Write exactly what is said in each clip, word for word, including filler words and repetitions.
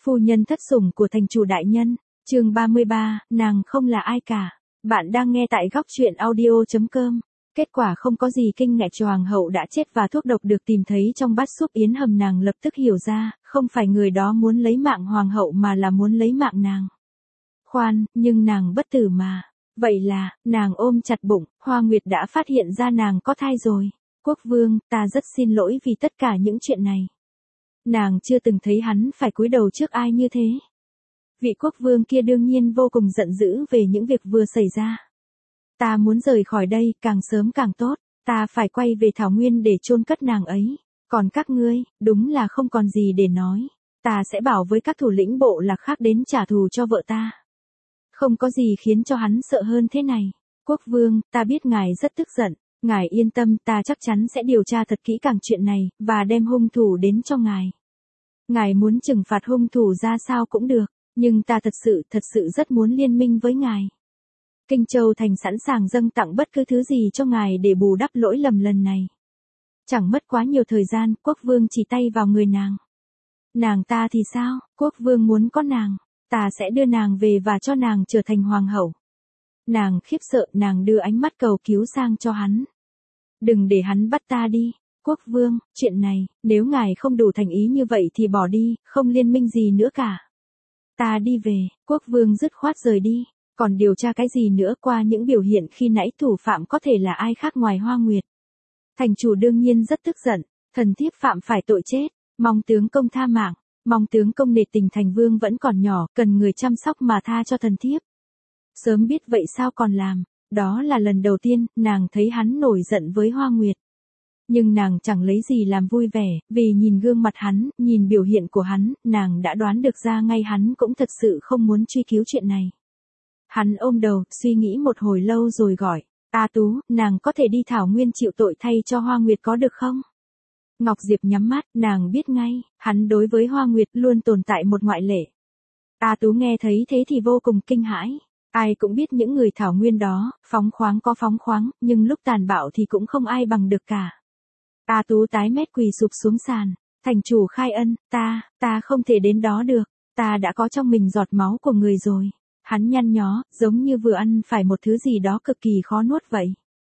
Phu nhân thất sủng của thành chủ đại nhân, chương ba mươi ba, nàng không là ai cả. Bạn đang nghe tại góc truyện audio chấm com. Kết quả không có gì kinh ngạc, hoàng hậu đã chết và thuốc độc được tìm thấy trong bát súp yến hầm. Nàng lập tức hiểu ra, không phải người đó muốn lấy mạng hoàng hậu mà là muốn lấy mạng nàng. Khoan, nhưng nàng bất tử mà. Vậy là, nàng ôm chặt bụng, Hoa Nguyệt đã phát hiện ra nàng có thai rồi. Quốc vương, ta rất xin lỗi vì tất cả những chuyện này. Nàng chưa từng thấy hắn phải cúi đầu trước ai như thế. Vị quốc vương kia đương nhiên vô cùng giận dữ về những việc vừa xảy ra. Ta muốn rời khỏi đây, càng sớm càng tốt, ta phải quay về Thảo Nguyên để chôn cất nàng ấy. Còn các ngươi, đúng là không còn gì để nói. Ta sẽ bảo với các thủ lĩnh bộ lạc khác đến trả thù cho vợ ta. Không có gì khiến cho hắn sợ hơn thế này. Quốc vương, ta biết ngài rất tức giận. Ngài yên tâm, ta chắc chắn sẽ điều tra thật kỹ càng chuyện này, và đem hung thủ đến cho ngài. Ngài muốn trừng phạt hung thủ ra sao cũng được, nhưng ta thật sự, thật sự rất muốn liên minh với ngài. Kinh Châu Thành sẵn sàng dâng tặng bất cứ thứ gì cho ngài để bù đắp lỗi lầm lần này. Chẳng mất quá nhiều thời gian, quốc vương chỉ tay vào người nàng. Nàng ta thì sao, quốc vương muốn có nàng, ta sẽ đưa nàng về và cho nàng trở thành hoàng hậu. Nàng khiếp sợ, nàng đưa ánh mắt cầu cứu sang cho hắn. Đừng để hắn bắt ta đi, quốc vương, chuyện này, nếu ngài không đủ thành ý như vậy thì bỏ đi, không liên minh gì nữa cả. Ta đi về, quốc vương dứt khoát rời đi, còn điều tra cái gì nữa? Qua những biểu hiện khi nãy, thủ phạm có thể là ai khác ngoài Hoa Nguyệt. Thành chủ đương nhiên rất tức giận, thần thiếp phạm phải tội chết, mong tướng công tha mạng, mong tướng công nể tình, thành vương vẫn còn nhỏ, cần người chăm sóc mà tha cho thần thiếp. Sớm biết vậy sao còn làm, đó là lần đầu tiên, nàng thấy hắn nổi giận với Hoa Nguyệt. Nhưng nàng chẳng lấy gì làm vui vẻ, vì nhìn gương mặt hắn, nhìn biểu hiện của hắn, nàng đã đoán được ra ngay hắn cũng thật sự không muốn truy cứu chuyện này. Hắn ôm đầu, suy nghĩ một hồi lâu rồi gọi, A Tú, nàng có thể đi Thảo Nguyên chịu tội thay cho Hoa Nguyệt có được không? Ngọc Diệp nhắm mắt, nàng biết ngay, hắn đối với Hoa Nguyệt luôn tồn tại một ngoại lệ. A Tú nghe thấy thế thì vô cùng kinh hãi. Ai cũng biết những người Thảo Nguyên đó, phóng khoáng có phóng khoáng, nhưng lúc tàn bạo thì cũng không ai bằng được cả. A Tú tái mét quỳ sụp xuống sàn, thành chủ khai ân, ta, ta không thể đến đó được, ta đã có trong mình giọt máu của người rồi. Hắn nhăn nhó, giống như vừa ăn phải một thứ gì đó cực kỳ khó nuốt vậy.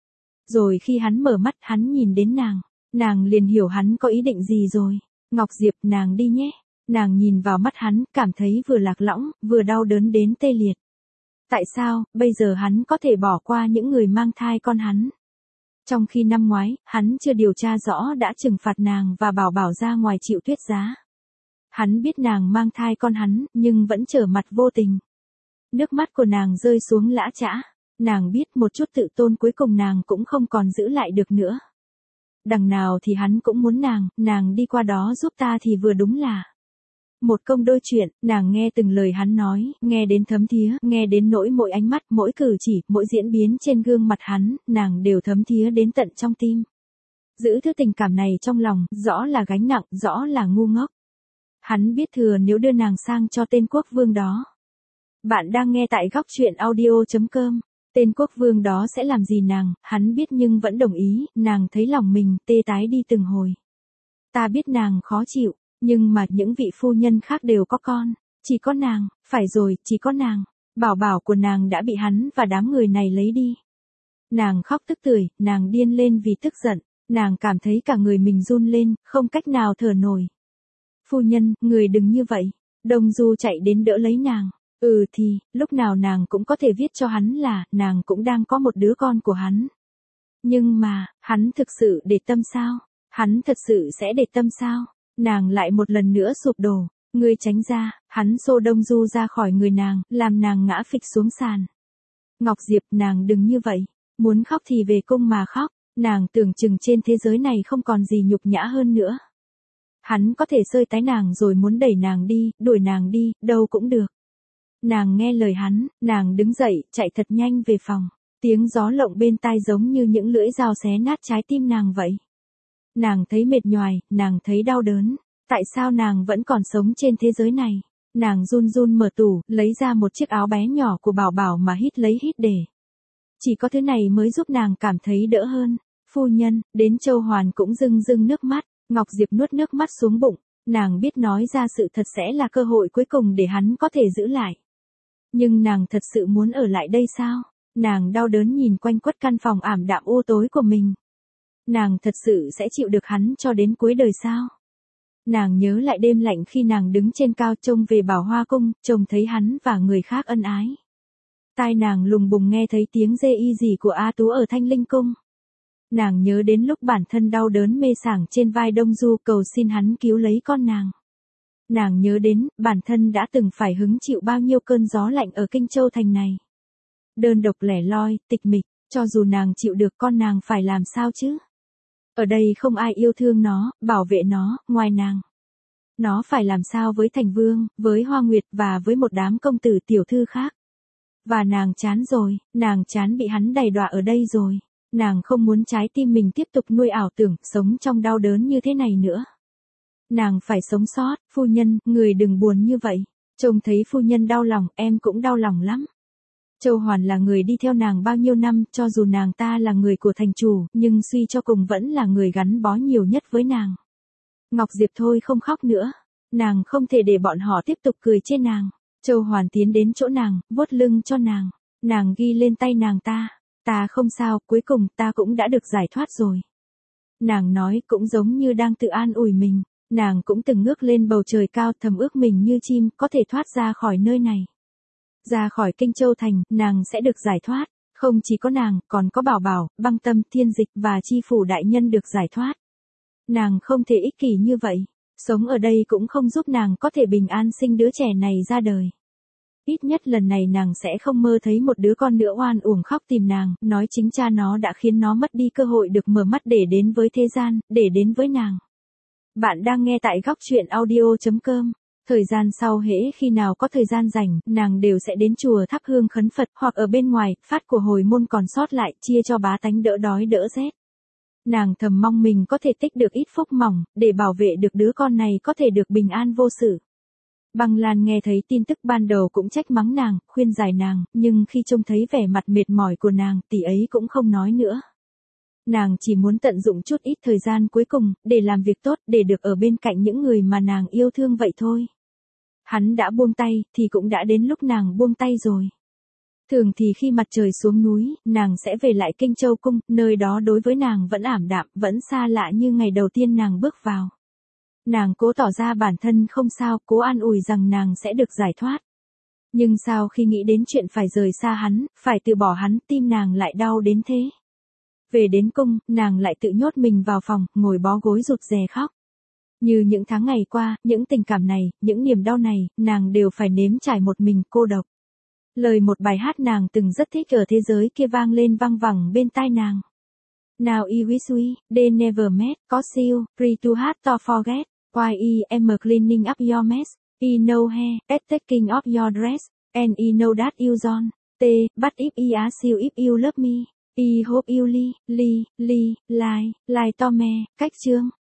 Rồi khi hắn mở mắt, hắn nhìn đến nàng, nàng liền hiểu hắn có ý định gì rồi. Ngọc Diệp, nàng đi nhé. Nàng nhìn vào mắt hắn, cảm thấy vừa lạc lõng, vừa đau đớn đến tê liệt. Tại sao, bây giờ hắn có thể bỏ qua những người mang thai con hắn? Trong khi năm ngoái, hắn chưa điều tra rõ đã trừng phạt nàng và bảo bảo ra ngoài chịu tuyết giá. Hắn biết nàng mang thai con hắn, nhưng vẫn trở mặt vô tình. Nước mắt của nàng rơi xuống lã chã. Nàng biết một chút tự tôn cuối cùng nàng cũng không còn giữ lại được nữa. Đằng nào thì hắn cũng muốn nàng, nàng đi qua đó giúp ta thì vừa đúng là một công đôi chuyện. Nàng nghe từng lời hắn nói, nghe đến thấm thía, nghe đến nỗi mỗi ánh mắt, mỗi cử chỉ, mỗi diễn biến trên gương mặt hắn, nàng đều thấm thía đến tận trong tim. Giữ thứ tình cảm này trong lòng, rõ là gánh nặng, rõ là ngu ngốc. Hắn biết thừa nếu đưa nàng sang cho tên quốc vương đó. Bạn đang nghe tại góc truyện audio chấm com. Tên quốc vương đó sẽ làm gì nàng, hắn biết nhưng vẫn đồng ý, nàng thấy lòng mình tê tái đi từng hồi. Ta biết nàng khó chịu. Nhưng mà những vị phu nhân khác đều có con, chỉ có nàng, phải rồi, chỉ có nàng, bảo bảo của nàng đã bị hắn và đám người này lấy đi. Nàng khóc tức tưởi, nàng điên lên vì tức giận, nàng cảm thấy cả người mình run lên, không cách nào thở nổi. Phu nhân, người đừng như vậy. Đông Du chạy đến đỡ lấy nàng. Ừ thì, lúc nào nàng cũng có thể viết cho hắn là, nàng cũng đang có một đứa con của hắn. Nhưng mà, hắn thực sự để tâm sao? Hắn thật sự sẽ để tâm sao? Nàng lại một lần nữa sụp đổ, ngươi tránh ra, hắn xô Đông Du ra khỏi người nàng, làm nàng ngã phịch xuống sàn. Ngọc Diệp, nàng đừng như vậy, muốn khóc thì về cung mà khóc, nàng tưởng chừng trên thế giới này không còn gì nhục nhã hơn nữa. Hắn có thể sơi tái nàng rồi muốn đẩy nàng đi, đuổi nàng đi, đâu cũng được. Nàng nghe lời hắn, nàng đứng dậy, chạy thật nhanh về phòng, tiếng gió lộng bên tai giống như những lưỡi dao xé nát trái tim nàng vậy. Nàng thấy mệt nhoài, nàng thấy đau đớn. Tại sao nàng vẫn còn sống trên thế giới này? Nàng run run mở tủ, lấy ra một chiếc áo bé nhỏ của bảo bảo mà hít lấy hít để. Chỉ có thứ này mới giúp nàng cảm thấy đỡ hơn. Phu nhân, đến Châu Hoàn cũng rưng rưng nước mắt. Ngọc Diệp nuốt nước mắt xuống bụng. Nàng biết nói ra sự thật sẽ là cơ hội cuối cùng để hắn có thể giữ lại. Nhưng nàng thật sự muốn ở lại đây sao? Nàng đau đớn nhìn quanh quất căn phòng ảm đạm u tối của mình. Nàng thật sự sẽ chịu được hắn cho đến cuối đời sao? Nàng nhớ lại đêm lạnh khi nàng đứng trên cao trông về Bảo Hoa Cung, trông thấy hắn và người khác ân ái. Tai nàng lùng bùng nghe thấy tiếng rê y rỉ của A Tú ở Thanh Linh Cung. Nàng nhớ đến lúc bản thân đau đớn mê sảng trên vai Đông Du cầu xin hắn cứu lấy con nàng. Nàng nhớ đến, bản thân đã từng phải hứng chịu bao nhiêu cơn gió lạnh ở Kinh Châu Thành này. Đơn độc lẻ loi, tịch mịch, cho dù nàng chịu được con nàng phải làm sao chứ? Ở đây không ai yêu thương nó, bảo vệ nó, ngoài nàng. Nó phải làm sao với Thành Vương, với Hoa Nguyệt và với một đám công tử tiểu thư khác. Và nàng chán rồi, nàng chán bị hắn đày đọa ở đây rồi. Nàng không muốn trái tim mình tiếp tục nuôi ảo tưởng, sống trong đau đớn như thế này nữa. Nàng phải sống sót, phu nhân, người đừng buồn như vậy. Trông thấy phu nhân đau lòng, em cũng đau lòng lắm. Châu Hoàn là người đi theo nàng bao nhiêu năm, cho dù nàng ta là người của thành chủ, nhưng suy cho cùng vẫn là người gắn bó nhiều nhất với nàng. Ngọc Diệp thôi không khóc nữa. Nàng không thể để bọn họ tiếp tục cười trên nàng. Châu Hoàn tiến đến chỗ nàng, vuốt lưng cho nàng. Nàng ghi lên tay nàng ta. Ta không sao, cuối cùng ta cũng đã được giải thoát rồi. Nàng nói cũng giống như đang tự an ủi mình. Nàng cũng từng ngước lên bầu trời cao thầm ước mình như chim có thể thoát ra khỏi nơi này. Ra khỏi Kinh Châu Thành, nàng sẽ được giải thoát. Không chỉ có nàng, còn có Bảo Bảo, Băng Tâm, Thiên Dịch và Chi Phủ đại nhân được giải thoát. Nàng không thể ích kỷ như vậy. Sống ở đây cũng không giúp nàng có thể bình an sinh đứa trẻ này ra đời. Ít nhất lần này nàng sẽ không mơ thấy một đứa con nữa oan uổng khóc tìm nàng, nói chính cha nó đã khiến nó mất đi cơ hội được mở mắt để đến với thế gian, để đến với nàng. Bạn đang nghe tại góc truyện audio chấm com. Thời gian sau hễ khi nào có thời gian rảnh, nàng đều sẽ đến chùa thắp hương khấn Phật hoặc ở bên ngoài, phát của hồi môn còn sót lại, chia cho bá tánh đỡ đói đỡ rét. Nàng thầm mong mình có thể tích được ít phúc mỏng, để bảo vệ được đứa con này có thể được bình an vô sự. Băng Lan nghe thấy tin tức ban đầu cũng trách mắng nàng, khuyên giải nàng, nhưng khi trông thấy vẻ mặt mệt mỏi của nàng, tỷ ấy cũng không nói nữa. Nàng chỉ muốn tận dụng chút ít thời gian cuối cùng, để làm việc tốt, để được ở bên cạnh những người mà nàng yêu thương vậy thôi. Hắn đã buông tay, thì cũng đã đến lúc nàng buông tay rồi. Thường thì khi mặt trời xuống núi, nàng sẽ về lại Kinh Châu Cung, nơi đó đối với nàng vẫn ảm đạm, vẫn xa lạ như ngày đầu tiên nàng bước vào. Nàng cố tỏ ra bản thân không sao, cố an ủi rằng nàng sẽ được giải thoát. Nhưng sao khi nghĩ đến chuyện phải rời xa hắn, phải từ bỏ hắn, tim nàng lại đau đến thế. Về đến cung, nàng lại tự nhốt mình vào phòng, ngồi bó gối rụt rè khóc. Như những tháng ngày qua, những tình cảm này, những niềm đau này, nàng đều phải nếm trải một mình cô độc. Lời một bài hát nàng từng rất thích ở thế giới kia vang lên văng vẳng bên tai nàng. Now I wish we, they never met, cause you, free to hard to forget, why I am cleaning up your mess, I know hair, at taking off your dress, and I know that you don't, t, but if I ask you if you love me, I hope you li, li, li, like, like to me, cách chương.